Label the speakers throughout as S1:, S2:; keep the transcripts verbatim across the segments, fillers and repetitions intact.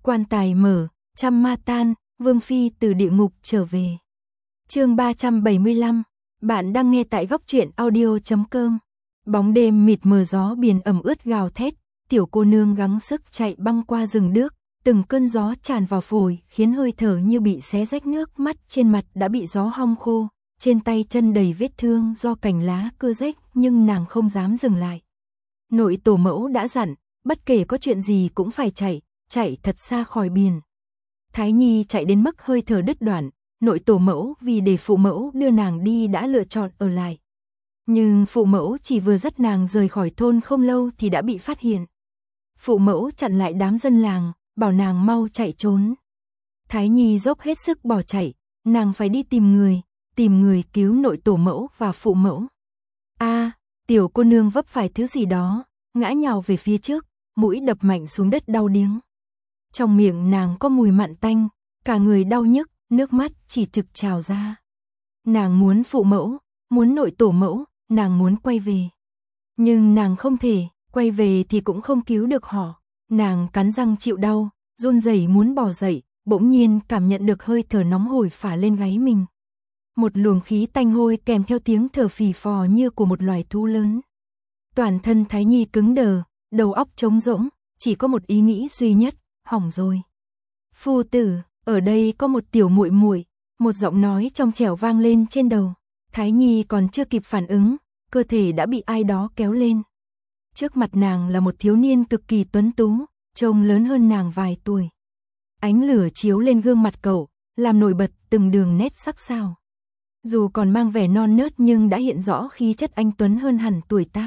S1: Quan tài mở, trăm ma tan, Vương Phi từ địa ngục trở về. Chương ba trăm bảy mươi lăm, bạn đang nghe tại góc truyện audio chấm com. Bóng đêm mịt mờ, gió biển ẩm ướt gào thét, tiểu cô nương gắng sức chạy băng qua rừng đước, từng cơn gió tràn vào phổi, khiến hơi thở như bị xé rách, nước mắt trên mặt đã bị gió hong khô, trên tay chân đầy vết thương do cành lá cưa rách, nhưng nàng không dám dừng lại. Nội tổ mẫu đã dặn, bất kể có chuyện gì cũng phải chạy, chạy thật xa khỏi biển. Thái Nhi chạy đến mức hơi thở đứt đoạn, nội tổ mẫu vì để phụ mẫu đưa nàng đi đã lựa chọn ở lại. Nhưng phụ mẫu chỉ vừa dắt nàng rời khỏi thôn không lâu thì đã bị phát hiện. Phụ mẫu chặn lại đám dân làng, bảo nàng mau chạy trốn. Thái Nhi dốc hết sức bỏ chạy, nàng phải đi tìm người, tìm người cứu nội tổ mẫu và phụ mẫu. A, tiểu cô nương vấp phải thứ gì đó, ngã nhào về phía trước, mũi đập mạnh xuống đất đau điếng. Trong miệng nàng có mùi mặn tanh, cả người đau nhức, nước mắt chỉ trực trào ra. Nàng muốn phụ mẫu, muốn nội tổ mẫu, nàng muốn quay về. Nhưng nàng không thể, quay về thì cũng không cứu được họ. Nàng cắn răng chịu đau, run rẩy muốn bò dậy, bỗng nhiên cảm nhận được hơi thở nóng hổi phả lên gáy mình. Một luồng khí tanh hôi kèm theo tiếng thở phì phò như của một loài thú lớn. Toàn thân Thái Nhi cứng đờ, đầu óc trống rỗng, chỉ có một ý nghĩ duy nhất, hỏng rồi. Phu tử, ở đây có một tiểu muội muội, một giọng nói trong trẻo vang lên trên đầu. Thái Nhi còn chưa kịp phản ứng, cơ thể đã bị ai đó kéo lên. Trước mặt nàng là một thiếu niên cực kỳ tuấn tú, trông lớn hơn nàng vài tuổi. Ánh lửa chiếu lên gương mặt cậu, làm nổi bật từng đường nét sắc sảo. Dù còn mang vẻ non nớt nhưng đã hiện rõ khí chất anh tuấn hơn hẳn tuổi tác.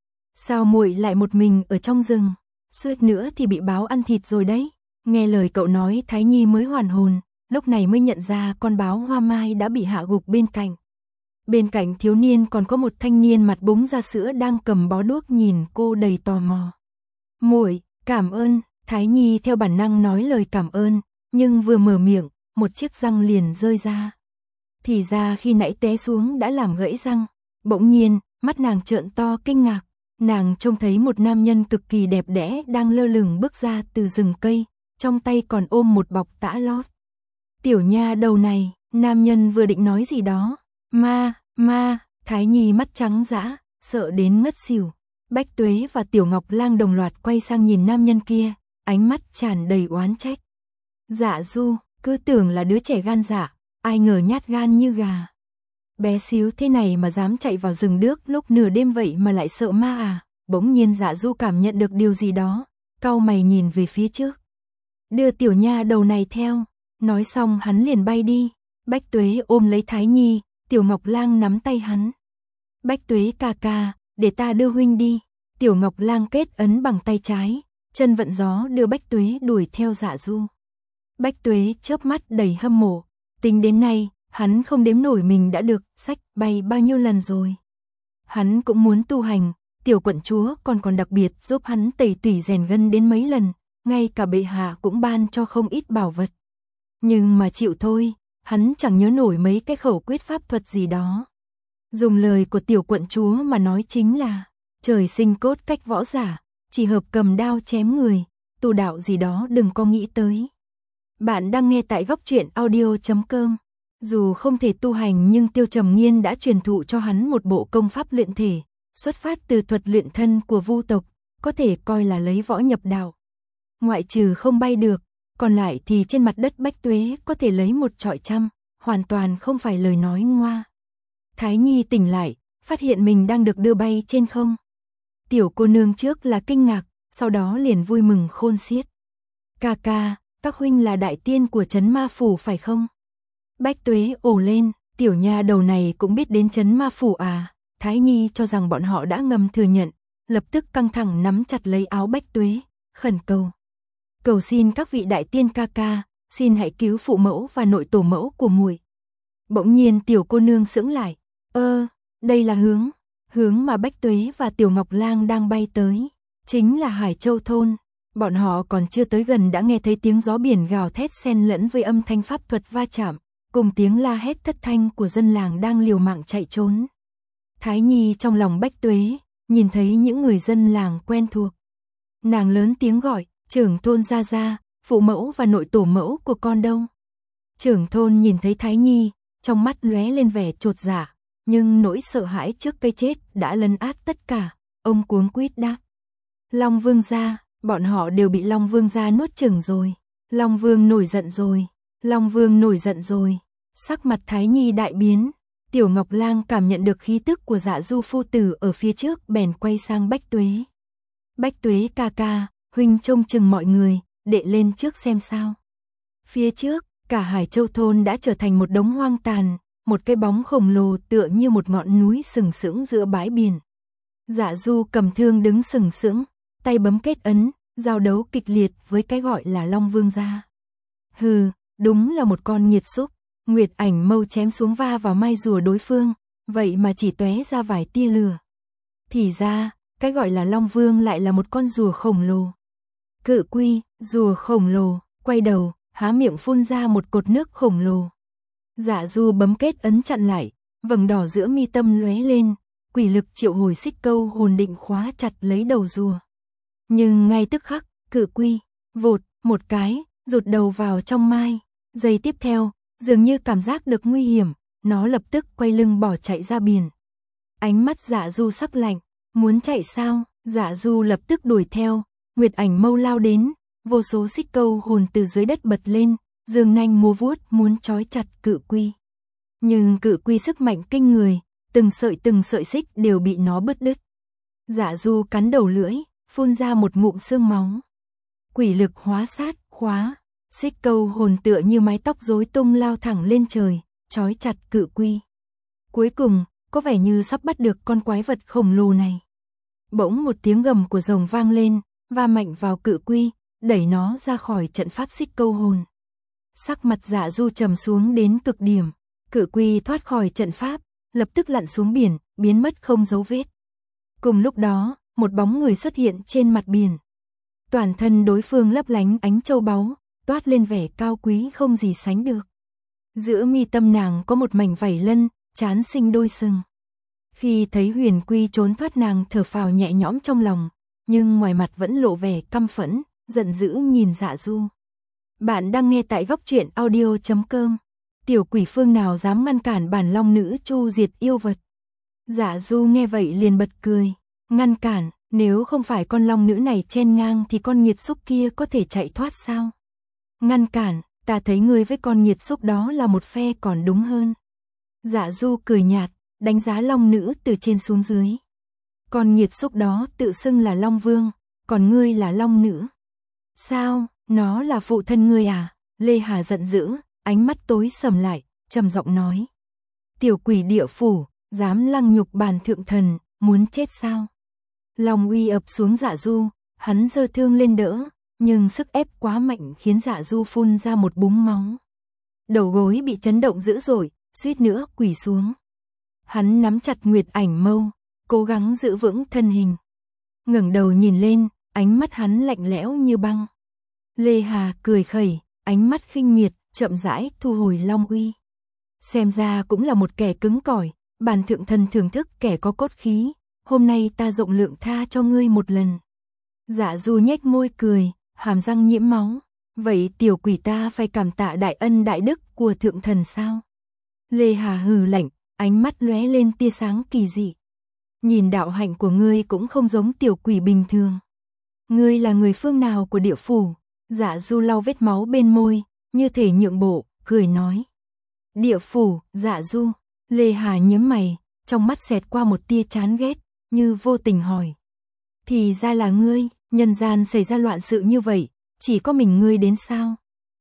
S1: Sao muội lại một mình ở trong rừng, suýt nữa thì bị báo ăn thịt rồi đấy. Nghe lời cậu nói, Thái Nhi mới hoàn hồn, lúc này mới nhận ra con báo hoa mai đã bị hạ gục bên cạnh. Bên cạnh thiếu niên còn có một thanh niên mặt búng ra sữa đang cầm bó đuốc nhìn cô đầy tò mò. Muội, cảm ơn. Thái Nhi theo bản năng nói lời cảm ơn, nhưng vừa mở miệng, một chiếc răng liền rơi ra. Thì ra khi nãy té xuống đã làm gãy răng. Bỗng nhiên, mắt nàng trợn to kinh ngạc. Nàng trông thấy một nam nhân cực kỳ đẹp đẽ đang lơ lửng bước ra từ rừng cây, trong tay còn ôm một bọc tã lót. Tiểu nha đầu này, nam nhân vừa định nói gì đó. Ma, ma, Thái Nhi mắt trắng dã, sợ đến ngất xỉu. Bách Tuế và Tiểu Ngọc Lang đồng loạt quay sang nhìn nam nhân kia, ánh mắt tràn đầy oán trách. Dạ Du, cứ tưởng là đứa trẻ gan dạ, ai ngờ nhát gan như gà. Bé xíu thế này mà dám chạy vào rừng đước lúc nửa đêm vậy mà lại sợ ma à? Bỗng nhiên Dạ Du cảm nhận được điều gì đó, cau mày nhìn về phía trước. Đưa tiểu nha đầu này theo, nói xong hắn liền bay đi. Bách Tuế ôm lấy Thái Nhi, Tiểu Ngọc Lang nắm tay hắn. Bách Tuế ca ca, để ta đưa huynh đi. Tiểu Ngọc Lang kết ấn bằng tay trái, chân vận gió đưa Bách Tuế đuổi theo Dạ Du. Bách Tuế chớp mắt đầy hâm mộ, tính đến nay, hắn không đếm nổi mình đã được xách bay bao nhiêu lần rồi. Hắn cũng muốn tu hành, tiểu quận chúa còn còn đặc biệt giúp hắn tẩy tủy rèn gân đến mấy lần, ngay cả bệ hạ cũng ban cho không ít bảo vật. Nhưng mà chịu thôi, hắn chẳng nhớ nổi mấy cái khẩu quyết pháp thuật gì đó. Dùng lời của tiểu quận chúa mà nói chính là, trời sinh cốt cách võ giả, chỉ hợp cầm đao chém người, tu đạo gì đó đừng có nghĩ tới. Bạn đang nghe tại góc truyện audio chấm com. Dù không thể tu hành nhưng Tiêu Trầm Nghiên đã truyền thụ cho hắn một bộ công pháp luyện thể, xuất phát từ thuật luyện thân của Vu tộc, có thể coi là lấy võ nhập đạo. Ngoại trừ không bay được, còn lại thì trên mặt đất Bách Tuế có thể lấy một trọi trăm, hoàn toàn không phải lời nói ngoa. Thái Nhi tỉnh lại, phát hiện mình đang được đưa bay trên không. Tiểu cô nương trước là kinh ngạc, sau đó liền vui mừng khôn xiết. Ca ca, các huynh là đại tiên của trấn ma phủ phải không? Bách Tuế ồ lên, tiểu nha đầu này cũng biết đến trấn ma phủ à? Thái Nhi cho rằng bọn họ đã ngầm thừa nhận, lập tức căng thẳng nắm chặt lấy áo Bách Tuế, khẩn cầu. Cầu xin các vị đại tiên ca ca, xin hãy cứu phụ mẫu và nội tổ mẫu của muội. Bỗng nhiên tiểu cô nương sững lại, ơ, đây là hướng, hướng mà Bách Tuế và Tiểu Ngọc Lang đang bay tới, chính là Hải Châu thôn. Bọn họ còn chưa tới gần đã nghe thấy tiếng gió biển gào thét xen lẫn với âm thanh pháp thuật va chạm, cùng tiếng la hét thất thanh của dân làng đang liều mạng chạy trốn. Thái Nhi trong lòng Bách Tuế, nhìn thấy những người dân làng quen thuộc. Nàng lớn tiếng gọi, trưởng thôn ra ra, phụ mẫu và nội tổ mẫu của con đâu? Trưởng thôn nhìn thấy Thái Nhi, trong mắt lóe lên vẻ chột dạ, nhưng nỗi sợ hãi trước cái chết đã lấn át tất cả, ông cuống quýt đáp. Long Vương gia, bọn họ đều bị Long Vương gia nuốt chửng rồi. Long Vương nổi giận rồi, Long Vương nổi giận rồi. Sắc mặt Thái Nhi đại biến, Tiểu Ngọc Lang cảm nhận được khí tức của Dạ Du phu tử ở phía trước, bèn quay sang Bách Tuế. Bách Tuế ca ca, huynh trông chừng mọi người, đệ lên trước xem sao. Phía trước, cả Hải Châu thôn đã trở thành một đống hoang tàn, một cái bóng khổng lồ tựa như một ngọn núi sừng sững giữa bãi biển. Dạ Du cầm thương đứng sừng sững, tay bấm kết ấn, giao đấu kịch liệt với cái gọi là Long Vương gia. Hừ, đúng là một con nghiệt xúc. Nguyệt Ảnh mâu chém xuống va vào mai rùa đối phương, vậy mà chỉ tóe ra vài tia lửa. Thì ra, cái gọi là Long Vương lại là một con rùa khổng lồ. Cự quy, rùa khổng lồ, quay đầu, há miệng phun ra một cột nước khổng lồ. Dạ Du bấm kết ấn chặn lại, vầng đỏ giữa mi tâm lóe lên, quỷ lực triệu hồi xích câu hồn định khóa chặt lấy đầu rùa. Nhưng ngay tức khắc, cự quy, vụt, một cái, rụt đầu vào trong mai. Giây tiếp theo, dường như cảm giác được nguy hiểm, nó lập tức quay lưng bỏ chạy ra biển. Ánh mắt Dạ Du sắc lạnh, muốn chạy sao? Dạ Du lập tức đuổi theo, Nguyệt Ảnh mâu lao đến, vô số xích câu hồn từ dưới đất bật lên, giương nanh múa vuốt muốn trói chặt cự quy. Nhưng cự quy sức mạnh kinh người, từng sợi từng sợi xích đều bị nó bứt đứt. Dạ Du cắn đầu lưỡi, phun ra một ngụm xương máu. Quỷ lực hóa sát, khóa, xích câu hồn tựa như mái tóc rối tung lao thẳng lên trời, trói chặt cự quy. Cuối cùng, có vẻ như sắp bắt được con quái vật khổng lồ này. Bỗng một tiếng gầm của rồng vang lên, va mạnh vào cự quy, đẩy nó ra khỏi trận pháp xích câu hồn. Sắc mặt Dạ Du trầm xuống đến cực điểm, cự quy thoát khỏi trận pháp, lập tức lặn xuống biển, biến mất không dấu vết. Cùng lúc đó, một bóng người xuất hiện trên mặt biển. Toàn thân đối phương lấp lánh ánh châu báu, toát lên vẻ cao quý không gì sánh được. Giữa mi tâm nàng có một mảnh vảy lân, trán sinh đôi sừng. Khi thấy Huyền Quy trốn thoát, nàng thở phào nhẹ nhõm trong lòng, nhưng ngoài mặt vẫn lộ vẻ căm phẫn, giận dữ nhìn Dạ Du. Bạn đang nghe tại góc truyện audio chấm com. Tiểu quỷ phương nào dám ngăn cản bản long nữ chu diệt yêu vật? Dạ Du nghe vậy liền bật cười. Ngăn cản, nếu không phải con long nữ này chen ngang thì con nghiệt xúc kia có thể chạy thoát sao? Ngăn cản, ta thấy ngươi với con nghiệt xúc đó là một phe còn đúng hơn. Dạ Du cười nhạt, đánh giá long nữ từ trên xuống dưới. Con nghiệt xúc đó tự xưng là Long Vương, còn ngươi là long nữ. Sao, nó là phụ thân ngươi à? Lê Hà giận dữ, ánh mắt tối sầm lại, trầm giọng nói. Tiểu quỷ địa phủ, dám lăng nhục bản thượng thần, muốn chết sao? Long uy ập xuống Dạ Du, hắn giơ thương lên đỡ, nhưng sức ép quá mạnh khiến Dạ Du phun ra một búng máu. Đầu gối bị chấn động dữ dội, suýt nữa quỳ xuống. Hắn nắm chặt Nguyệt Ảnh mâu, cố gắng giữ vững thân hình. Ngẩng đầu nhìn lên, ánh mắt hắn lạnh lẽo như băng. Lê Hà cười khẩy, ánh mắt khinh miệt, chậm rãi thu hồi long uy. Xem ra cũng là một kẻ cứng cỏi, bản thượng thần thưởng thức kẻ có cốt khí, hôm nay ta rộng lượng tha cho ngươi một lần. Dạ Du nhếch môi cười, hàm răng nhiễm máu. Vậy tiểu quỷ ta phải cảm tạ đại ân đại đức của thượng thần sao? Lê Hà hừ lạnh, ánh mắt lóe lên tia sáng kỳ dị. Nhìn đạo hạnh của ngươi cũng không giống tiểu quỷ bình thường. Ngươi là người phương nào của địa phủ? Dạ Du lau vết máu bên môi, như thể nhượng bộ, cười nói. Địa phủ, Dạ Du. Lê Hà nhướng mày, trong mắt xẹt qua một tia chán ghét, như vô tình hỏi. Thì ra là ngươi, nhân gian xảy ra loạn sự như vậy, chỉ có mình ngươi đến sao?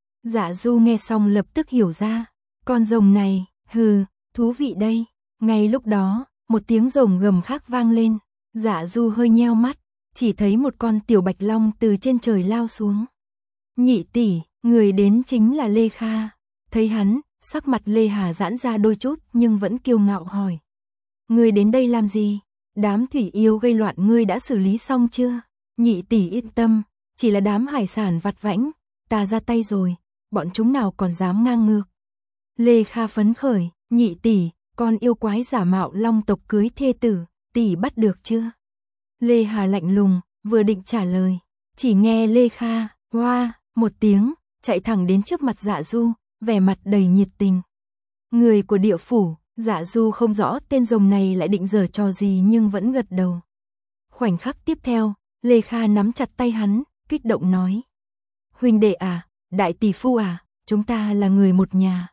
S1: Dạ Du nghe xong lập tức hiểu ra. Con rồng này, hừ, thú vị đây. Ngay lúc đó, một tiếng rồng gầm khác vang lên. Dạ Du hơi nheo mắt, chỉ thấy một con tiểu bạch long từ trên trời lao xuống. Nhị tỷ, người đến chính là Lê Kha. Thấy hắn, sắc mặt Lê Hà giãn ra đôi chút nhưng vẫn kiêu ngạo hỏi. Ngươi đến đây làm gì? Đám thủy yêu gây loạn ngươi đã xử lý xong chưa? Nhị tỷ yên tâm, chỉ là đám hải sản vặt vãnh, ta ra tay rồi, bọn chúng nào còn dám ngang ngược. Lê Kha phấn khởi, nhị tỷ, con yêu quái giả mạo long tộc cưới thê tử, tỷ bắt được chưa? Lê Hà lạnh lùng, vừa định trả lời, chỉ nghe Lê Kha, hoa, một tiếng, chạy thẳng đến trước mặt Dạ Du, vẻ mặt đầy nhiệt tình. Người của địa phủ, Dạ Du không rõ tên rồng này lại định giở trò gì nhưng vẫn gật đầu. Khoảnh khắc tiếp theo, Lê Kha nắm chặt tay hắn, kích động nói. Huynh đệ à, đại tỷ phu à, chúng ta là người một nhà.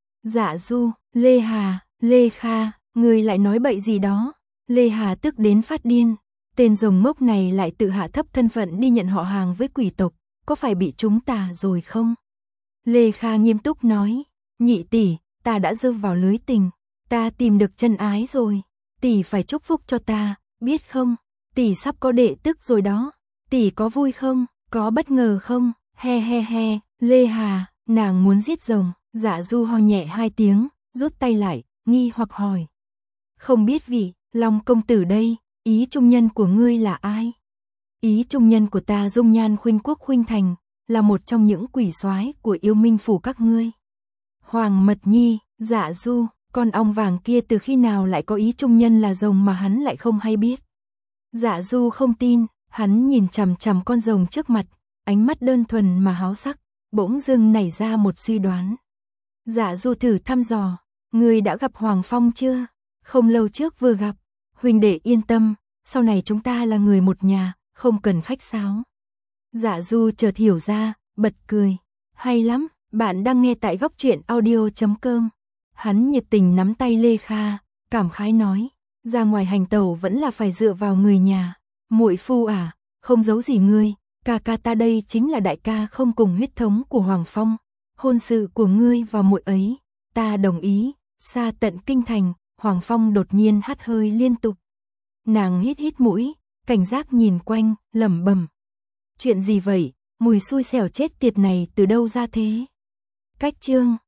S1: Dạ Du, Lê Hà, Lê Kha, người lại nói bậy gì đó. Lê Hà tức đến phát điên. Tên rồng mốc này lại tự hạ thấp thân phận đi nhận họ hàng với quỷ tộc, có phải bị chúng ta rồi không? Lê Kha nghiêm túc nói, nhị tỷ, ta đã rơi vào lưới tình, ta tìm được chân ái rồi, tỷ phải chúc phúc cho ta, biết không? Tỷ sắp có đệ tức rồi đó, tỷ có vui không, có bất ngờ không? He he he, Lê Hà, nàng muốn giết rồng. Dạ Du ho nhẹ hai tiếng, rút tay lại, nghi hoặc hỏi. Không biết vị, Long công tử đây, ý trung nhân của ngươi là ai? Ý trung nhân của ta dung nhan khuynh quốc khuynh thành, là một trong những quỷ soái của yêu minh phủ các ngươi. Hoàng Mật Nhi, Dạ Du, con ong vàng kia từ khi nào lại có ý trung nhân là rồng mà hắn lại không hay biết? Dạ Du không tin, hắn nhìn chằm chằm con rồng trước mặt, ánh mắt đơn thuần mà háo sắc, bỗng dưng nảy ra một suy đoán. Dạ Du thử thăm dò, ngươi đã gặp Hoàng Phong chưa? Không lâu trước vừa gặp, huynh đệ yên tâm, sau này chúng ta là người một nhà, không cần khách sáo. Dạ Du chợt hiểu ra, bật cười, hay lắm, bạn đang nghe tại góc truyện audio chấm com. Hắn nhiệt tình nắm tay Lê Kha, cảm khái nói, ra ngoài hành tẩu vẫn là phải dựa vào người nhà. Muội phu à, không giấu gì ngươi, ca ca ta đây chính là đại ca không cùng huyết thống của Hoàng Phong. Hôn sự của ngươi và muội ấy, ta đồng ý. Xa tận kinh thành, Hoàng Phong đột nhiên hắt hơi liên tục. Nàng hít hít mũi, cảnh giác nhìn quanh, lẩm bẩm. Chuyện gì vậy, mùi xui xẻo chết tiệt này từ đâu ra thế? Cách chương